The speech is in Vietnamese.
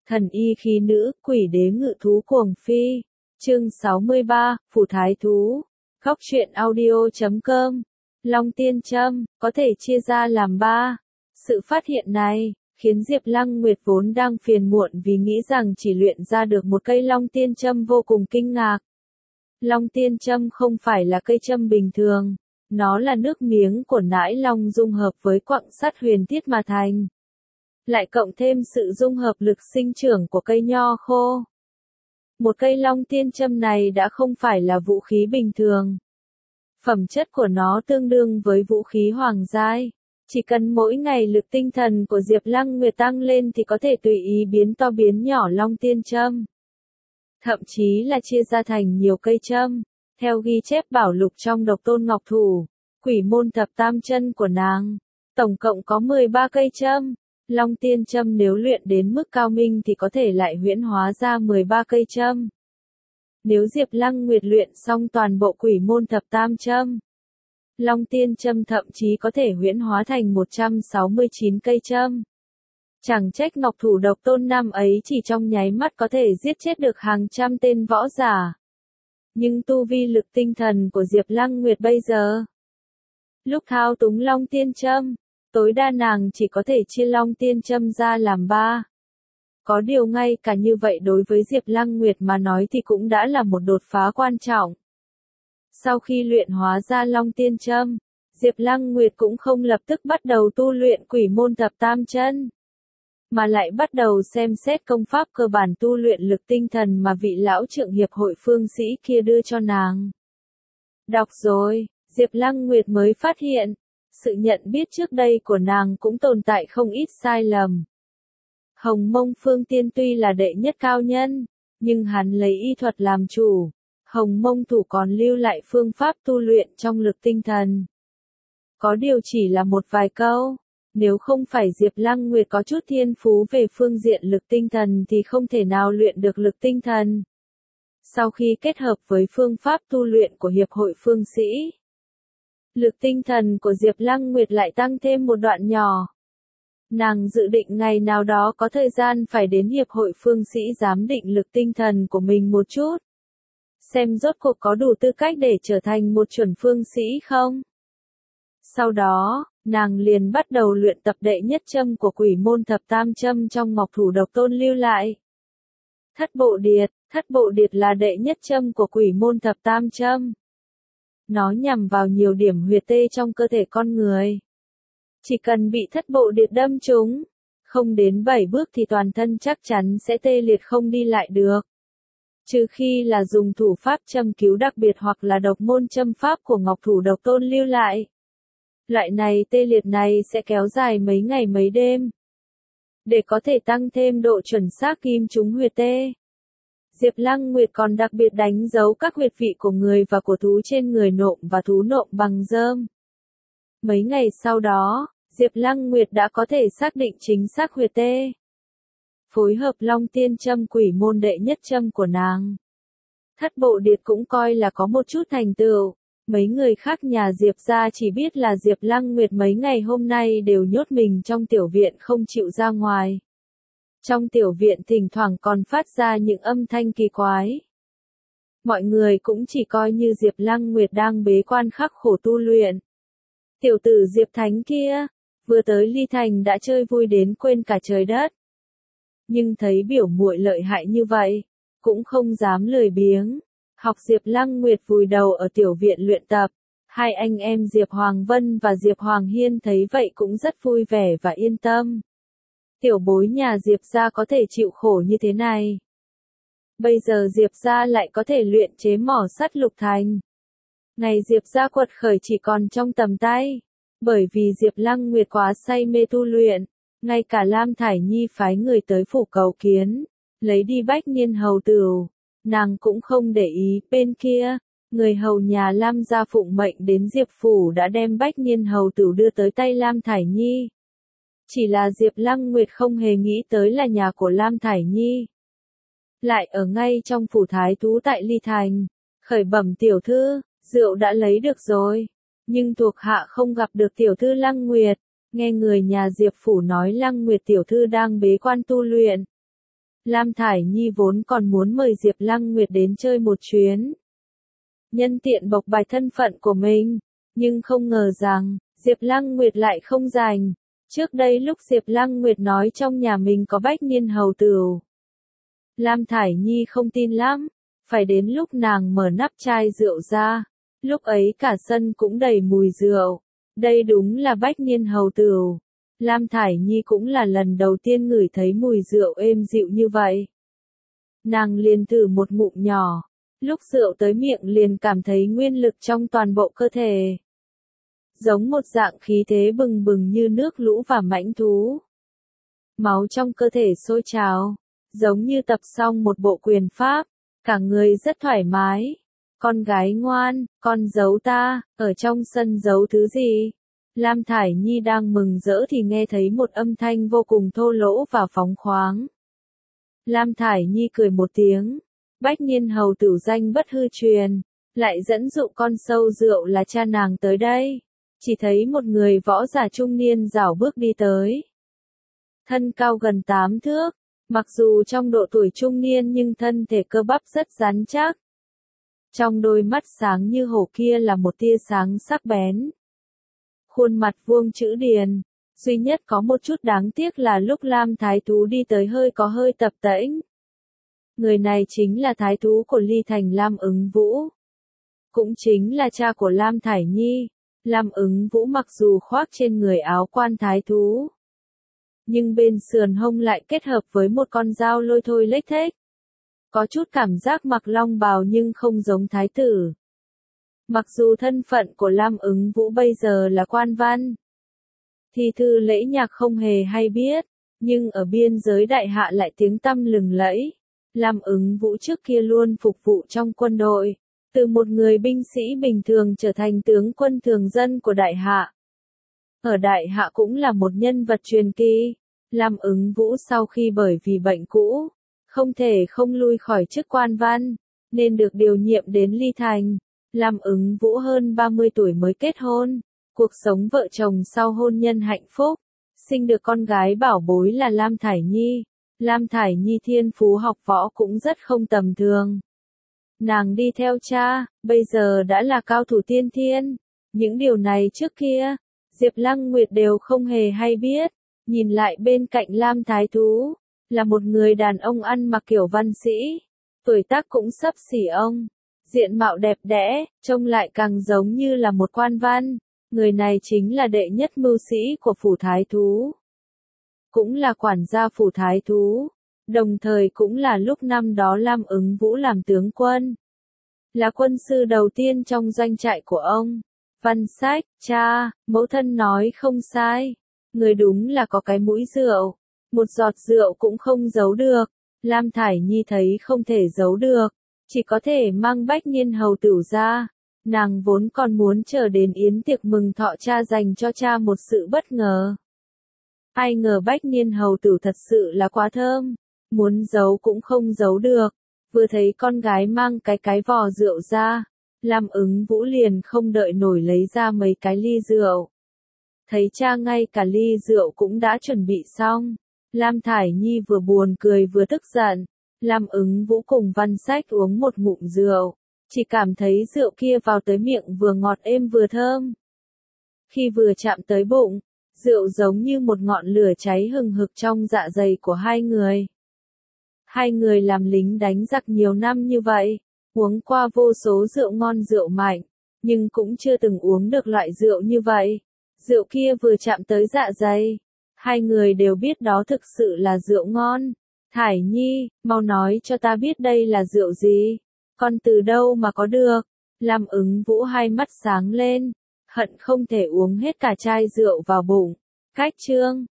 Thần y khí nữ, quỷ đế ngự thú cuồng phi. Chương 63, Phù Thái Thú. Góc truyện audio.com. Long Tiên Châm, có thể chia ra làm 3. Sự phát hiện này, khiến Diệp Lăng Nguyệt vốn đang phiền muộn vì nghĩ rằng chỉ luyện ra được một cây Long Tiên Châm vô cùng kinh ngạc. Long Tiên Châm không phải là cây châm bình thường, nó là nước miếng của nãi long dung hợp với quặng sắt huyền thiết mà thành. Lại cộng thêm sự dung hợp lực sinh trưởng của cây nho khô. Một cây Long Tiên Châm này đã không phải là vũ khí bình thường. Phẩm chất của nó tương đương với vũ khí hoàng giai. Chỉ cần mỗi ngày lực tinh thần của Diệp Lăng Nguyệt tăng lên thì có thể tùy ý biến to biến nhỏ Long Tiên Châm. Thậm chí là chia ra thành nhiều cây châm. Theo ghi chép bảo lục trong Độc Tôn Ngọc Thủ, Quỷ Môn Thập Tam Chân của nàng, tổng cộng có 13 cây châm. Long Tiên Châm nếu luyện đến mức cao minh thì có thể lại huyễn hóa ra 13 cây châm. Nếu Diệp Lăng Nguyệt luyện xong toàn bộ Quỷ Môn Thập Tam Châm, Long Tiên Châm thậm chí có thể huyễn hóa thành 169 cây châm. Chẳng trách Ngọc Thủ Độc Tôn năm ấy chỉ trong nháy mắt có thể giết chết được hàng trăm tên võ giả. Nhưng tu vi lực tinh thần của Diệp Lăng Nguyệt bây giờ, lúc thao túng Long Tiên Châm, tối đa nàng chỉ có thể chia Long Tiên Châm ra làm 3. Có điều ngay cả như vậy đối với Diệp Lăng Nguyệt mà nói thì cũng đã là một đột phá quan trọng. Sau khi luyện hóa ra Long Tiên Châm, Diệp Lăng Nguyệt cũng không lập tức bắt đầu tu luyện Quỷ Môn Thập Tam Chân, mà lại bắt đầu xem xét công pháp cơ bản tu luyện lực tinh thần mà vị lão trượng hiệp hội phương sĩ kia đưa cho nàng. Đọc rồi, Diệp Lăng Nguyệt mới phát hiện, sự nhận biết trước đây của nàng cũng tồn tại không ít sai lầm. Hồng Mông Phương Tiên tuy là đệ nhất cao nhân, nhưng hắn lấy y thuật làm chủ. Hồng Mông Thủ còn lưu lại phương pháp tu luyện trong lực tinh thần. Có điều chỉ là một vài câu, nếu không phải Diệp Lăng Nguyệt có chút thiên phú về phương diện lực tinh thần thì không thể nào luyện được lực tinh thần. Sau khi kết hợp với phương pháp tu luyện của Hiệp hội phương sĩ, lực tinh thần của Diệp Lăng Nguyệt lại tăng thêm một đoạn nhỏ. Nàng dự định ngày nào đó có thời gian phải đến Hiệp hội phương sĩ giám định lực tinh thần của mình một chút. Xem rốt cuộc có đủ tư cách để trở thành một chuẩn phương sĩ không? Sau đó, nàng liền bắt đầu luyện tập đệ nhất châm của Quỷ Môn Thập Tam Châm trong Ngọc Thủ Độc Tôn lưu lại. Thất Bộ Điệt là đệ nhất châm của Quỷ Môn Thập Tam Châm. Nó nhằm vào nhiều điểm huyệt tê trong cơ thể con người. Chỉ cần bị Thất Bộ Điệt đâm trúng, không đến 7 bước thì toàn thân chắc chắn sẽ tê liệt không đi lại được. Trừ khi là dùng thủ pháp châm cứu đặc biệt hoặc là độc môn châm pháp của Ngọc Thủ Độc Tôn lưu lại. Loại này tê liệt này sẽ kéo dài mấy ngày mấy đêm. Để có thể tăng thêm độ chuẩn xác kim trúng huyệt tê, Diệp Lăng Nguyệt còn đặc biệt đánh dấu các huyệt vị của người và của thú trên người nộm và thú nộm bằng rơm. Mấy ngày sau đó, Diệp Lăng Nguyệt đã có thể xác định chính xác huyệt tê. Phối hợp Long Tiên Châm Quỷ Môn đệ nhất châm của nàng, Thất Bộ Điệt cũng coi là có một chút thành tựu. Mấy người khác nhà Diệp gia chỉ biết là Diệp Lăng Nguyệt mấy ngày hôm nay đều nhốt mình trong tiểu viện không chịu ra ngoài. Trong tiểu viện thỉnh thoảng còn phát ra những âm thanh kỳ quái. Mọi người cũng chỉ coi như Diệp Lăng Nguyệt đang bế quan khắc khổ tu luyện. Tiểu tử Diệp Thánh kia, vừa tới Ly Thành đã chơi vui đến quên cả trời đất. Nhưng thấy biểu muội lợi hại như vậy, cũng không dám lười biếng. Học Diệp Lăng Nguyệt vùi đầu ở tiểu viện luyện tập. Hai anh em Diệp Hoàng Vân và Diệp Hoàng Hiên thấy vậy cũng rất vui vẻ và yên tâm. Tiểu bối nhà Diệp gia có thể chịu khổ như thế này. Bây giờ Diệp gia lại có thể luyện chế mỏ sắt lục thành. Ngày Diệp gia quật khởi chỉ còn trong tầm tay. Bởi vì Diệp Lăng Nguyệt quá say mê tu luyện, ngay cả Lam Thải Nhi phái người tới phủ cầu kiến, lấy đi Bách Niên hầu tửu. Nàng cũng không để ý, bên kia, người hầu nhà Lam gia phụng mệnh đến Diệp phủ đã đem Bách Niên hầu tửu đưa tới tay Lam Thải Nhi. Chỉ là Diệp Lăng Nguyệt không hề nghĩ tới là nhà của Lam Thải Nhi lại ở ngay trong phủ thái thú tại Ly Thành. Khởi bẩm tiểu thư, rượu đã lấy được rồi, nhưng thuộc hạ không gặp được tiểu thư Lăng Nguyệt. Nghe người nhà Diệp phủ nói Lăng Nguyệt tiểu thư đang bế quan tu luyện. Lam Thải Nhi vốn còn muốn mời Diệp Lăng Nguyệt đến chơi một chuyến. Nhân tiện bộc bạch thân phận của mình, nhưng không ngờ rằng, Diệp Lăng Nguyệt lại không rành. Trước đây lúc Diệp Lăng Nguyệt nói trong nhà mình có Bách Niên hầu tửu, Lam Thải Nhi không tin lắm, phải đến lúc nàng mở nắp chai rượu ra, lúc ấy cả sân cũng đầy mùi rượu. Đây đúng là Bách Niên hầu tửu. Lam Thải Nhi cũng là lần đầu tiên ngửi thấy mùi rượu êm dịu như vậy. Nàng liền thử một ngụm nhỏ, lúc rượu tới miệng liền cảm thấy nguyên lực trong toàn bộ cơ thể. Giống một dạng khí thế bừng bừng như nước lũ và mãnh thú. Máu trong cơ thể sôi trào, giống như tập xong một bộ quyền pháp, cả người rất thoải mái. Con gái ngoan, con giấu ta, ở trong sân giấu thứ gì? Lam Thải Nhi đang mừng rỡ thì nghe thấy một âm thanh vô cùng thô lỗ và phóng khoáng. Lam Thải Nhi cười một tiếng, Bách Niên hầu tửu danh bất hư truyền, lại dẫn dụ con sâu rượu là cha nàng tới đây. Chỉ thấy một người võ giả trung niên rảo bước đi tới. Thân cao gần 8 thước, mặc dù trong độ tuổi trung niên nhưng thân thể cơ bắp rất rắn chắc. Trong đôi mắt sáng như hổ kia là một tia sáng sắc bén. Khuôn mặt vuông chữ điền, duy nhất có một chút đáng tiếc là lúc Lam Thái Thú đi tới có hơi tập tễnh. Người này chính là Thái Thú của Ly Thành Lam Ứng Vũ. Cũng chính là cha của Lam Thải Nhi. Lam Ứng Vũ mặc dù khoác trên người áo quan Thái Thú, nhưng bên sườn hông lại kết hợp với một con dao lôi thôi lếch thếch. Có chút cảm giác mặc long bào nhưng không giống thái tử. Mặc dù thân phận của Lam Ứng Vũ bây giờ là quan văn, thi thư lễ nhạc không hề hay biết, nhưng ở biên giới đại hạ lại tiếng tăm lừng lẫy. Lam Ứng Vũ trước kia luôn phục vụ trong quân đội, từ một người binh sĩ bình thường trở thành tướng quân thường dân của đại hạ. Ở đại hạ cũng là một nhân vật truyền kỳ. Lam Ứng Vũ sau khi bởi vì bệnh cũ, không thể không lui khỏi chức quan văn, nên được điều nhiệm đến Ly Thành. Lam Ứng Vũ hơn 30 tuổi mới kết hôn, cuộc sống vợ chồng sau hôn nhân hạnh phúc, sinh được con gái bảo bối là Lam Thải Nhi. Lam Thải Nhi thiên phú học võ cũng rất không tầm thường. Nàng đi theo cha, bây giờ đã là cao thủ tiên thiên. Những điều này trước kia, Diệp Lăng Nguyệt đều không hề hay biết. Nhìn lại bên cạnh Lam Thái Thú, là một người đàn ông ăn mặc kiểu văn sĩ, tuổi tác cũng xấp xỉ ông, diện mạo đẹp đẽ, trông lại càng giống như là một quan văn. Người này chính là đệ nhất mưu sĩ của phủ Thái Thú, cũng là quản gia phủ Thái Thú, đồng thời cũng là lúc năm đó Lam Ứng Vũ làm tướng quân, là quân sư đầu tiên trong doanh trại của ông. Văn Sách, cha, mẫu thân nói không sai. Người đúng là có cái mũi rượu, một giọt rượu cũng không giấu được. Lam Thải Nhi thấy không thể giấu được, chỉ có thể mang Bách Niên hầu tửu ra. Nàng vốn còn muốn chờ đến yến tiệc mừng thọ cha dành cho cha một sự bất ngờ. Ai ngờ Bách Niên hầu tửu thật sự là quá thơm, muốn giấu cũng không giấu được. Vừa thấy con gái mang cái vò rượu ra, Lam Ứng Vũ liền không đợi nổi lấy ra mấy cái ly rượu. Thấy cha ngay cả ly rượu cũng đã chuẩn bị xong, Lam Thải Nhi vừa buồn cười vừa tức giận. Lam Ứng Vũ cùng Văn Sách uống một ngụm rượu, chỉ cảm thấy rượu kia vào tới miệng vừa ngọt êm vừa thơm. Khi vừa chạm tới bụng, rượu giống như một ngọn lửa cháy hừng hực trong dạ dày của hai người. Hai người làm lính đánh giặc nhiều năm như vậy, uống qua vô số rượu ngon rượu mạnh, nhưng cũng chưa từng uống được loại rượu như vậy. Rượu kia vừa chạm tới dạ dày, hai người đều biết đó thực sự là rượu ngon. Thải Nhi, mau nói cho ta biết đây là rượu gì, con từ đâu mà có được. Lam Ứng Vũ hai mắt sáng lên, hận không thể uống hết cả chai rượu vào bụng. Cách chương